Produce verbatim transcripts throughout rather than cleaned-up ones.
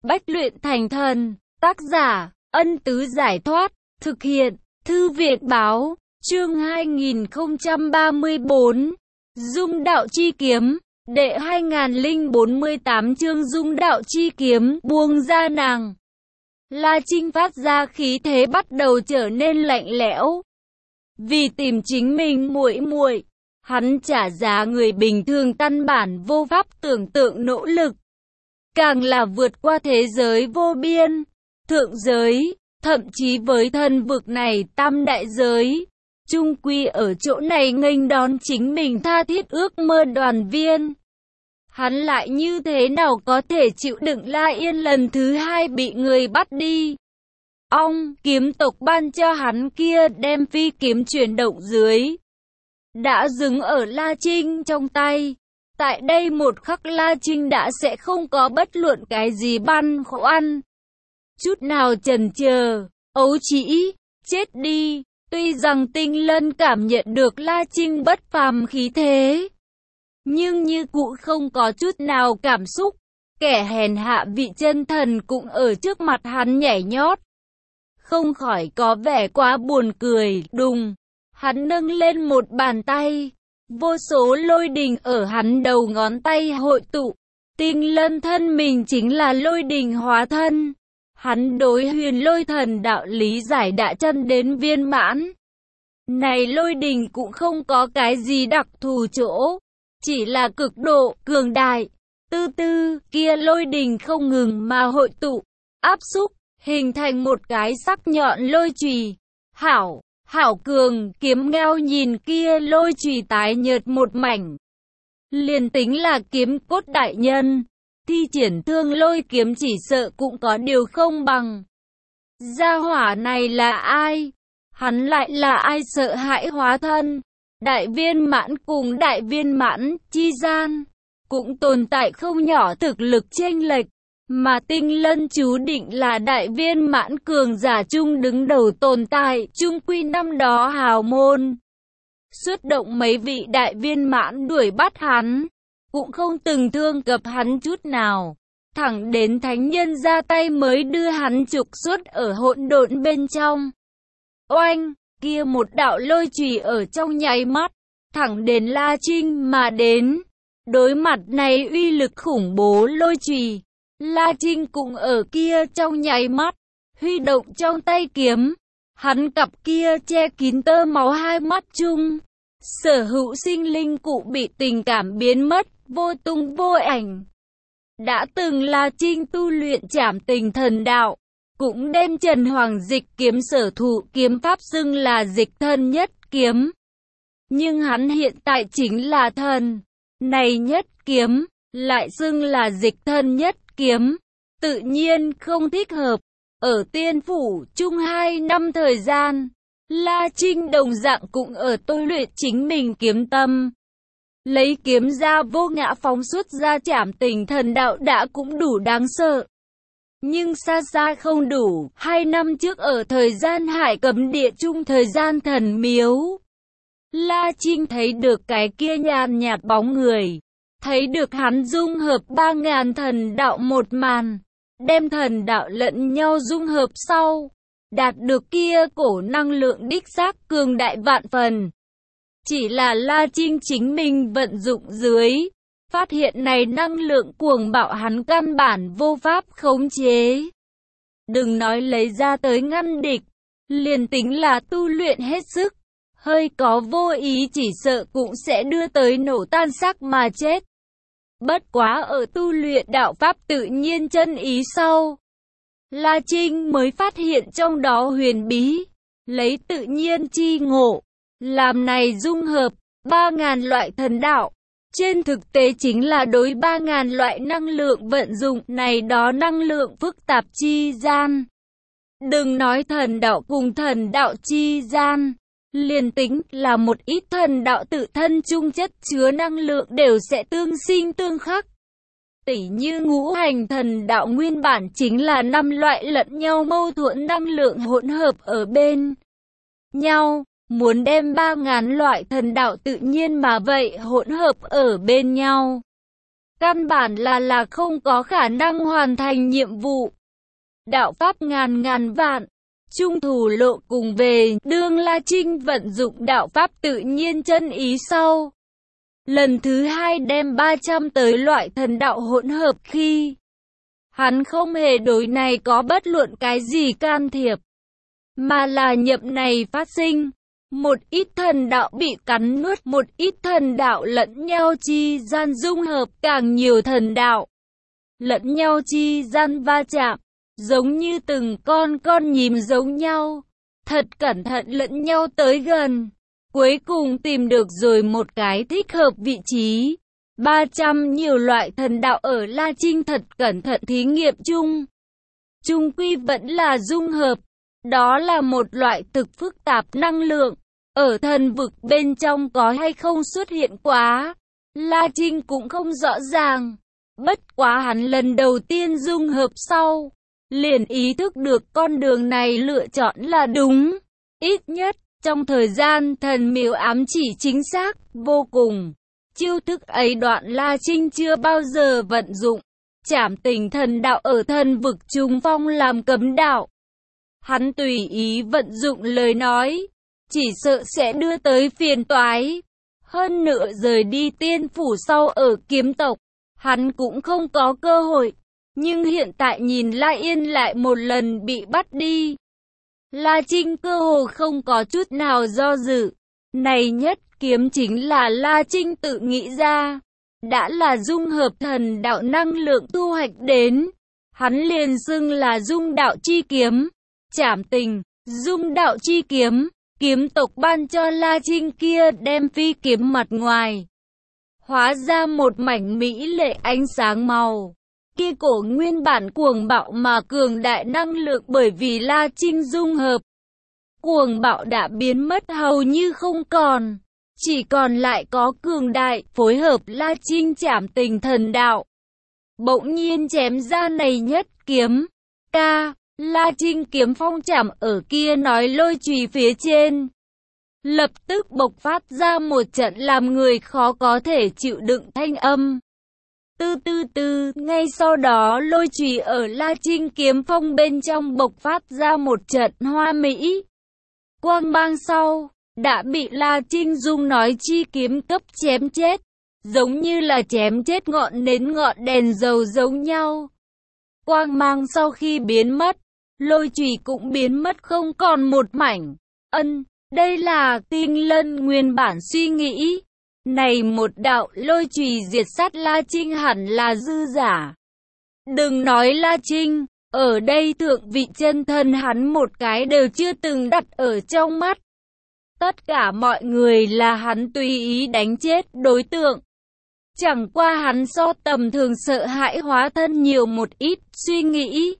Bách luyện thành thần. Tác giả, Ân Tứ Giải Thoát. Thực hiện, Thư viện Báo. Chương hai nghìn không trăm ba mươi bốn. Dung đạo chi kiếm. Đệ hai nghìn không trăm bốn mươi tám chương Dung đạo chi kiếm. Buông ra nàng. La Trinh phát ra khí thế bắt đầu trở nên lạnh lẽo. Vì tìm chính mình muội muội, hắn trả giá người bình thường căn bản vô pháp tưởng tượng nỗ lực. Càng là vượt qua thế giới vô biên, thượng giới, thậm chí với thân vực này tam đại giới, chung quy ở chỗ này nghênh đón chính mình tha thiết ước mơ đoàn viên. Hắn lại như thế nào có thể chịu đựng La Yên lần thứ hai bị người bắt đi. Ong, kiếm tộc ban cho hắn kia đem phi kiếm chuyển động dưới, đã dừng ở La Trinh trong tay. Tại đây một khắc La Trinh đã sẽ không có bất luận cái gì băn khoăn, chút nào chần chờ, ấu trĩ, chết đi. Tuy rằng Tinh Lân cảm nhận được La Trinh bất phàm khí thế, nhưng như cũ không có chút nào cảm xúc. Kẻ hèn hạ vị chân thần cũng ở trước mặt hắn nhảy nhót, không khỏi có vẻ quá buồn cười. Đùng, hắn nâng lên một bàn tay, vô số lôi đình ở hắn đầu ngón tay hội tụ. Tinh Lân thân mình chính là lôi đình hóa thân. Hắn đối huyền lôi thần đạo lý giải đã chân đến viên mãn. Này lôi đình cũng không có cái gì đặc thù chỗ, chỉ là cực độ cường đại. Tư tư, kia lôi đình không ngừng mà hội tụ, áp xúc, hình thành một cái sắc nhọn lôi chùy. Hảo, hảo cường, kiếm ngao nhìn kia lôi chùy tái nhợt một mảnh. Liền tính là kiếm cốt đại nhân, thi triển thương lôi kiếm chỉ sợ cũng có điều không bằng. Gia hỏa này là ai? Hắn lại là ai sợ hãi hóa thân? Đại viên mãn cùng đại viên mãn chi gian cũng tồn tại không nhỏ thực lực chênh lệch, mà Tinh Lân chú định là đại viên mãn cường giả chung đứng đầu tồn tại. Chung quy năm đó hào môn xuất động mấy vị đại viên mãn đuổi bắt hắn, cũng không từng thương cập hắn chút nào, thẳng đến thánh nhân ra tay mới đưa hắn trục xuất ở hỗn độn bên trong. Oanh, kia một đạo lôi chùy ở trong nháy mắt thẳng đến La Trinh mà đến. Đối mặt này uy lực khủng bố lôi chùy, La Trinh cũng ở kia trong nháy mắt huy động trong tay kiếm. Hắn cặp kia che kín tơ máu hai mắt chung, sở hữu sinh linh cụ bị tình cảm biến mất, vô tung vô ảnh. Đã từng La Trinh tu luyện trảm tình thần đạo, cũng đem Trần Hoàng dịch kiếm sở thụ kiếm pháp xưng là dịch thân nhất kiếm. Nhưng hắn hiện tại chính là thần, này nhất kiếm lại xưng là dịch thân nhất kiếm, tự nhiên không thích hợp. Ở tiên phủ chung hai năm thời gian, La Trinh đồng dạng cũng ở tôi luyện chính mình kiếm tâm. Lấy kiếm ra vô ngã phóng xuất ra trảm tình thần đạo đã cũng đủ đáng sợ. Nhưng xa xa không đủ. Hai năm trước ở thời gian hải cấm địa chung thời gian thần miếu, La Trinh thấy được cái kia nhàn nhạt bóng người, thấy được hắn dung hợp ba ngàn thần đạo một màn, đem thần đạo lẫn nhau dung hợp sau, đạt được kia cổ năng lượng đích xác cường đại vạn phần. Chỉ là La Trinh chính mình vận dụng dưới, phát hiện này năng lượng cuồng bạo hắn căn bản vô pháp khống chế. Đừng nói lấy ra tới ngăn địch, liền tính là tu luyện hết sức, hơi có vô ý chỉ sợ cũng sẽ đưa tới nổ tan xác mà chết. Bất quá ở tu luyện đạo pháp tự nhiên chân ý sau, La Trinh mới phát hiện trong đó huyền bí, lấy tự nhiên chi ngộ, làm này dung hợp ba ngàn loại thần đạo. Trên thực tế chính là đối ba ngàn loại năng lượng vận dụng này đó năng lượng phức tạp chi gian. Đừng nói thần đạo cùng thần đạo chi gian, liền tính là một ít thần đạo tự thân chung chất chứa năng lượng đều sẽ tương sinh tương khắc. Tỉ như ngũ hành thần đạo nguyên bản chính là năm loại lẫn nhau mâu thuẫn năng lượng hỗn hợp ở bên nhau. Muốn đem ba ngàn loại thần đạo tự nhiên mà vậy hỗn hợp ở bên nhau, căn bản là là không có khả năng hoàn thành nhiệm vụ. Đạo pháp ngàn ngàn vạn, trung thủ lộ cùng về, đương La Trinh vận dụng đạo pháp tự nhiên chân ý sau. Lần thứ hai đem ba trăm tới loại thần đạo hỗn hợp khi hắn không hề đối này có bất luận cái gì can thiệp, mà là nhập này phát sinh. Một ít thần đạo bị cắn nuốt, một ít thần đạo lẫn nhau chi gian dung hợp, càng nhiều thần đạo lẫn nhau chi gian va chạm, giống như từng con con nhím giống nhau, thật cẩn thận lẫn nhau tới gần. Cuối cùng tìm được rồi một cái thích hợp vị trí. ba trăm nhiều loại thần đạo ở La Trinh thật cẩn thận thí nghiệm chung. Chung quy vẫn là dung hợp. Đó là một loại thực phức tạp năng lượng. Ở thần vực bên trong có hay không xuất hiện quá, La Trinh cũng không rõ ràng. Bất quá hắn lần đầu tiên dung hợp sau, liền ý thức được con đường này lựa chọn là đúng. Ít nhất, trong thời gian thần miếu ám chỉ chính xác, vô cùng. Chiêu thức ấy đoạn La Trinh chưa bao giờ vận dụng. Trảm tình thần đạo ở thần vực trùng phong làm cấm đạo. Hắn tùy ý vận dụng lời nói, chỉ sợ sẽ đưa tới phiền toái. Hơn nữa rời đi tiên phủ sau ở kiếm tộc, hắn cũng không có cơ hội. Nhưng hiện tại nhìn La Yên lại một lần bị bắt đi, La Trinh cơ hồ không có chút nào do dự. Này nhất kiếm chính là La Trinh tự nghĩ ra. Đã là dung hợp thần đạo năng lượng thu hoạch đến, hắn liền xưng là dung đạo chi kiếm. Trảm tình, dung đạo chi kiếm, kiếm tộc ban cho La Trinh kia đem phi kiếm mặt ngoài hóa ra một mảnh mỹ lệ ánh sáng màu. Kia cổ nguyên bản cuồng bạo mà cường đại năng lượng bởi vì La Trinh dung hợp, cuồng bạo đã biến mất hầu như không còn, chỉ còn lại có cường đại phối hợp La Trinh trảm tình thần đạo. Bỗng nhiên chém ra này nhất kiếm, ca, La Trinh kiếm phong chạm ở kia nói lôi chùy phía trên, lập tức bộc phát ra một trận làm người khó có thể chịu đựng thanh âm. Tư tư tư, ngay sau đó lôi chùy ở La Trinh kiếm phong bên trong bộc phát ra một trận hoa mỹ. Quang mang sau, đã bị La Trinh dùng nói chi kiếm cấp chém chết, giống như là chém chết ngọn nến ngọn đèn dầu giống nhau. Quang mang sau khi biến mất, lôi chùy cũng biến mất không còn một mảnh. Ân, đây là Tinh Lân nguyên bản suy nghĩ. Này một đạo lôi chùy diệt sát La Trinh hẳn là dư giả. Đừng nói La Trinh, ở đây thượng vị chân thân hắn một cái đều chưa từng đặt ở trong mắt. Tất cả mọi người là hắn tùy ý đánh chết đối tượng. Chẳng qua hắn so tầm thường sợ hãi hóa thân nhiều một ít suy nghĩ.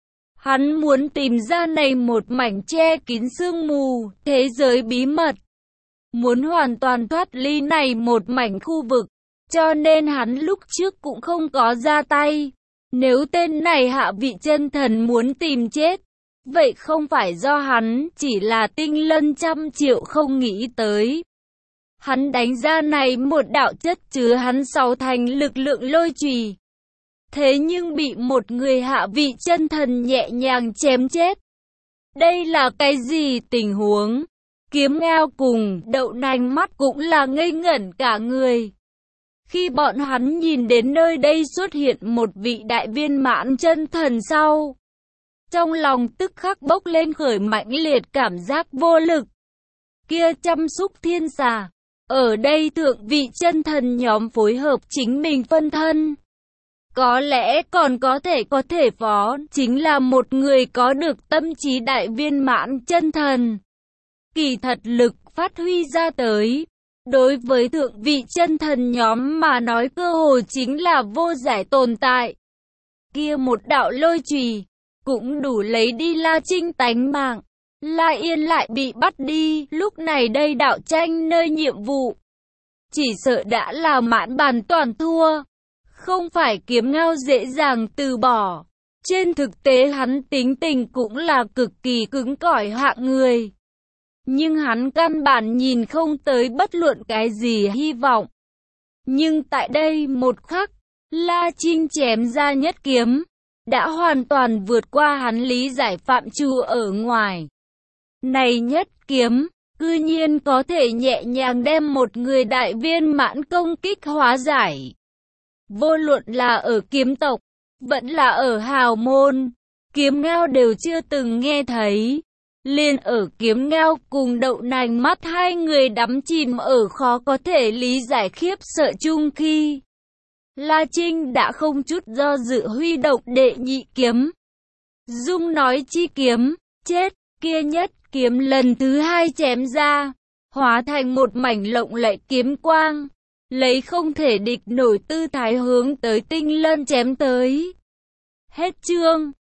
Hắn muốn tìm ra này một mảnh che kín sương mù, thế giới bí mật. Muốn hoàn toàn thoát ly này một mảnh khu vực, cho nên hắn lúc trước cũng không có ra tay. Nếu tên này hạ vị chân thần muốn tìm chết, vậy không phải do hắn, chỉ là Tinh Lân trăm triệu không nghĩ tới. Hắn đánh ra này một đạo chất chứa hắn sáu thành lực lượng lôi chùy. Thế nhưng bị một người hạ vị chân thần nhẹ nhàng chém chết. Đây là cái gì tình huống? Kiếm Ngao cùng Đậu Nành mắt cũng là ngây ngẩn cả người. Khi bọn hắn nhìn đến nơi đây xuất hiện một vị đại viên mãn chân thần sau, trong lòng tức khắc bốc lên khởi mãnh liệt cảm giác vô lực. Kia chăm sóc thiên xà, ở đây thượng vị chân thần nhóm phối hợp chính mình phân thân. Có lẽ còn có thể có thể phó, chính là một người có được tâm trí đại viên mãn chân thần. Kỳ thật lực phát huy ra tới, đối với thượng vị chân thần nhóm mà nói cơ hồ chính là vô giải tồn tại. Kia một đạo lôi chùy cũng đủ lấy đi La Trinh tánh mạng. La Yên lại bị bắt đi, lúc này đây đạo tranh nơi nhiệm vụ, chỉ sợ đã là mãn bàn toàn thua. Không phải Kiếm Ngao dễ dàng từ bỏ. Trên thực tế hắn tính tình cũng là cực kỳ cứng cỏi hạng người. Nhưng hắn căn bản nhìn không tới bất luận cái gì hy vọng. Nhưng tại đây một khắc, La Trinh chém ra nhất kiếm, đã hoàn toàn vượt qua hắn lý giải phạm trù ở ngoài. Này nhất kiếm, cư nhiên có thể nhẹ nhàng đem một người đại viên mãn công kích hóa giải. Vô luận là ở kiếm tộc, vẫn là ở hào môn, kiếm ngao đều chưa từng nghe thấy. Liền ở kiếm ngao cùng đậu nành mắt hai người đắm chìm ở khó có thể lý giải khiếp sợ chung khi La Trinh đã không chút do dự huy động đệ nhị kiếm. Dung nói chi kiếm, chết, kia nhất kiếm lần thứ hai chém ra, hóa thành một mảnh lộng lẫy kiếm quang, lấy không thể địch nổi tư thái hướng tới Tinh Lân chém tới. Hết chương.